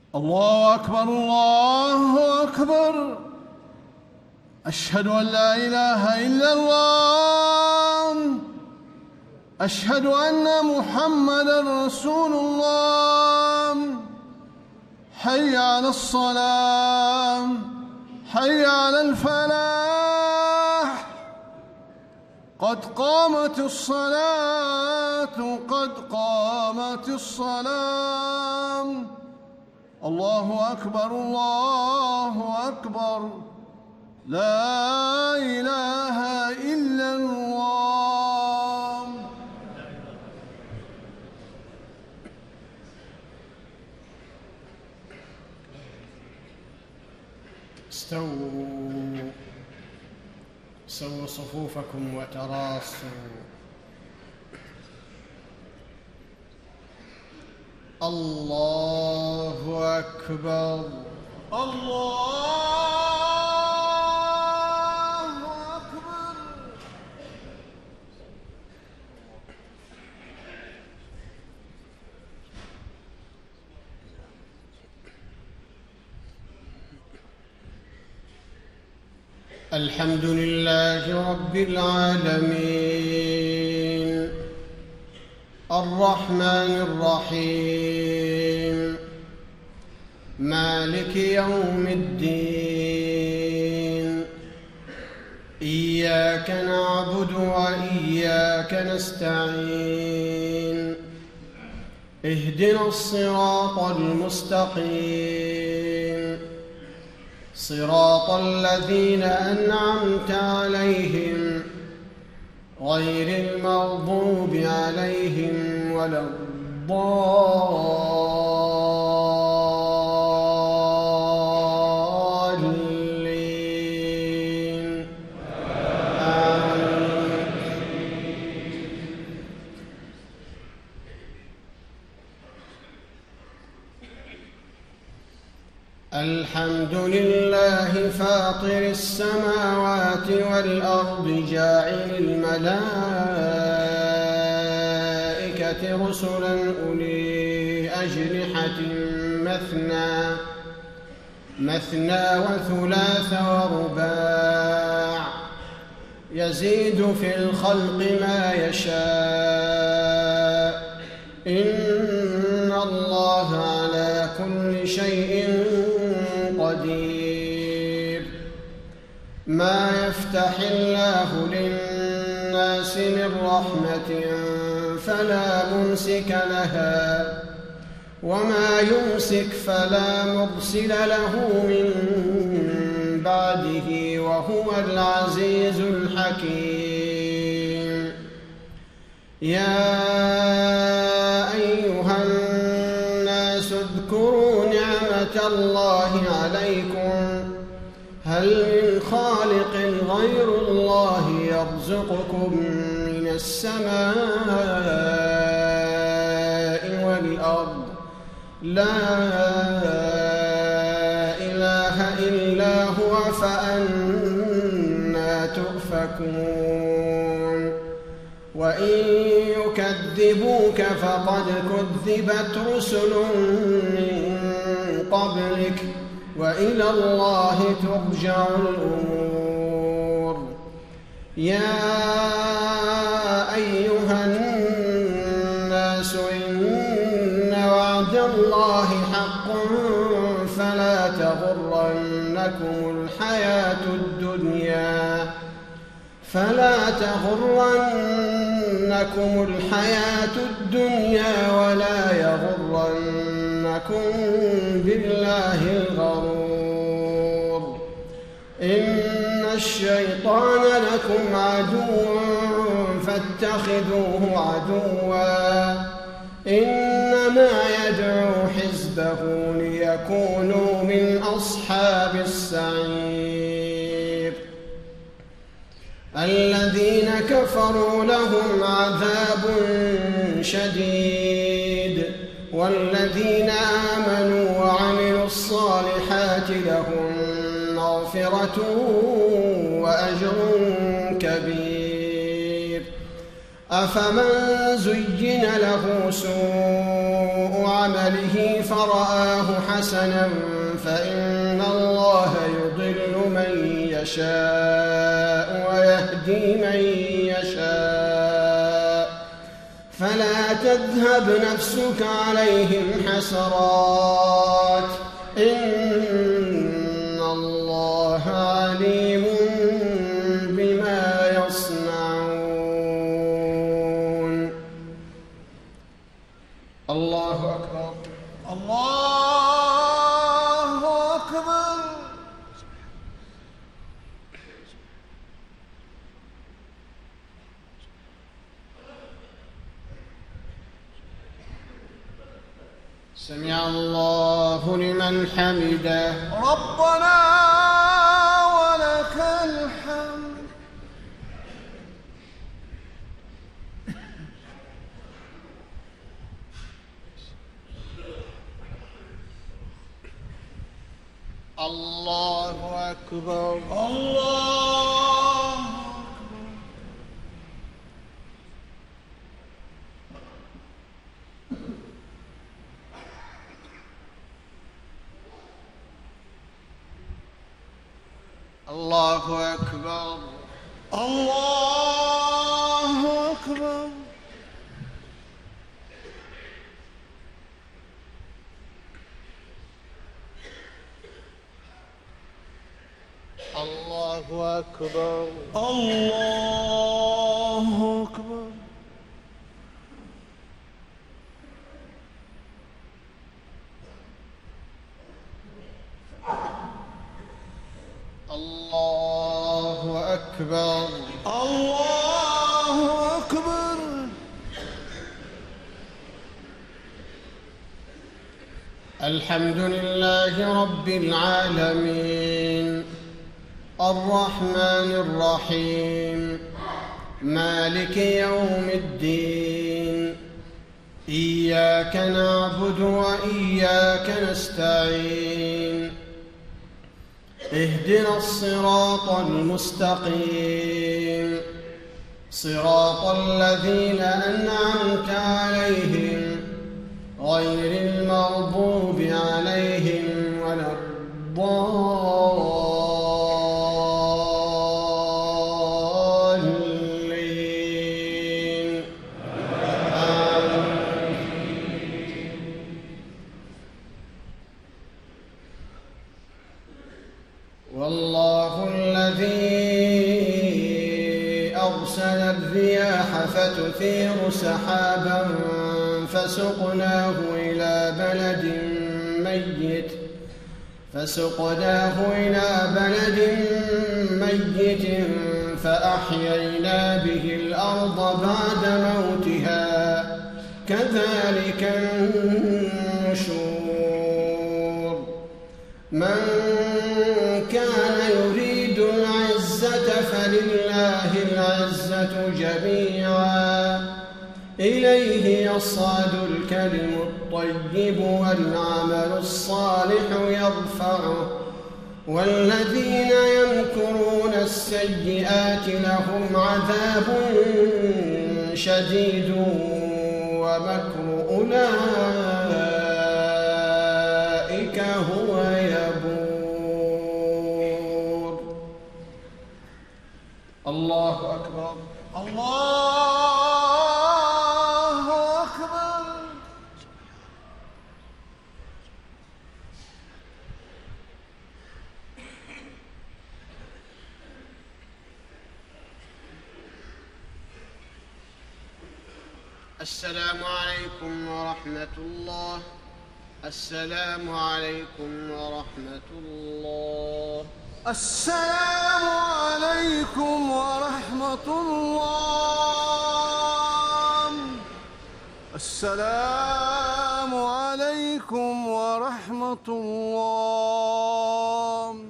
الله أكبر الله أكبر. أشهد أن لا إله إلا الله. أشهد أن محمدًا رسول الله. حي على الصلاة، حي على الفلاح. قد قامت الصلاة، قد قامت الصلاة. الله أكبر الله أكبر. لا إله إلا الله. استووا صفوفكم وتراصوا. الله أكبر الله أكبر. الحمد لله رب العالمين، الرحمن الرحيم، مالك يوم الدين. إياك نعبد وإياك نستعين. اهدنا الصراط المستقيم، صراط الذين أنعمت عليهم غير المغضوب عليهم ولا الضالين. آمين. الحمد لله فاطر السماوات والأرض، جاعل الملائكة رسلا أولي أجنحة مثنى وثلاث ورباع، يزيد في الخلق ما يشاء. إن الله على كل شيء قدير. ما يفتح الله للناس من رحمة فلا ممسك لها، وما يمسك فلا مرسل له من بعده، وهو العزيز الحكيم. يا أيها الناس اذكروا نعمة الله عليكم، هل من خالق غير الله يرزقكم من السماء والأرض؟ لا إله إلا هو، فأنى تؤفكون؟ وإن يكذبوك فقد كذبت رسل من قبلك، وإلى الله ترجع الأمور. يا أيها الناس إن وعد الله حق، فلا تغرنكم الحياة الدنيا ولا يغرنكم بالله الغرور. إن الشيطان لكم عدو فاتخذوه عدوا، إنما يدعو حزبه ليكونوا من أصحاب السعير. الذين كفروا لهم عذاب شديد، والذين آمنوا وعملوا الصالحات لهم مغفرة وأجر كبير. أفمن زين له سوء عمله فرآه حسنا فإن الله يضل من يشاء ويهدي من يشاء فلا تذهب نفسك عليهم حسرات إن الله عليم بما يصنعون. الله أكبر. الله أكبر. سمع الله لمن حمده. ربنا ولك الحمد. الله أكبر. الله الله أكبر. الله أكبر. الله أكبر. الله أكبر. الله أكبر. الله أكبر. الحمد لله رب العالمين الرحمن الرحيم مالك يوم الدين إياك نعبد وإياك نستعين اهدنا الصراط المستقيم صراط الذين أنعمت عليهم غير المغضوب عليهم ولا الضالين. والله الذي أرسل الرياح فتثير سحابا فسقناه إلى بلد ميت فأحيينا به الأرض بعد موتها كذلك النشور. من كان يريد العزة فلله العزة جميعا إليه يصعد الكلم الطيب والعمل الصالح يرفعه والذين يمكرون السيئات لهم عذاب شديد ومكر أولئك هو يبور. الله أكبر. الله أكبر. السلام عليكم ورحمة الله. السلام عليكم ورحمة الله. السلام عليكم ورحمة الله. السلام عليكم ورحمة الله.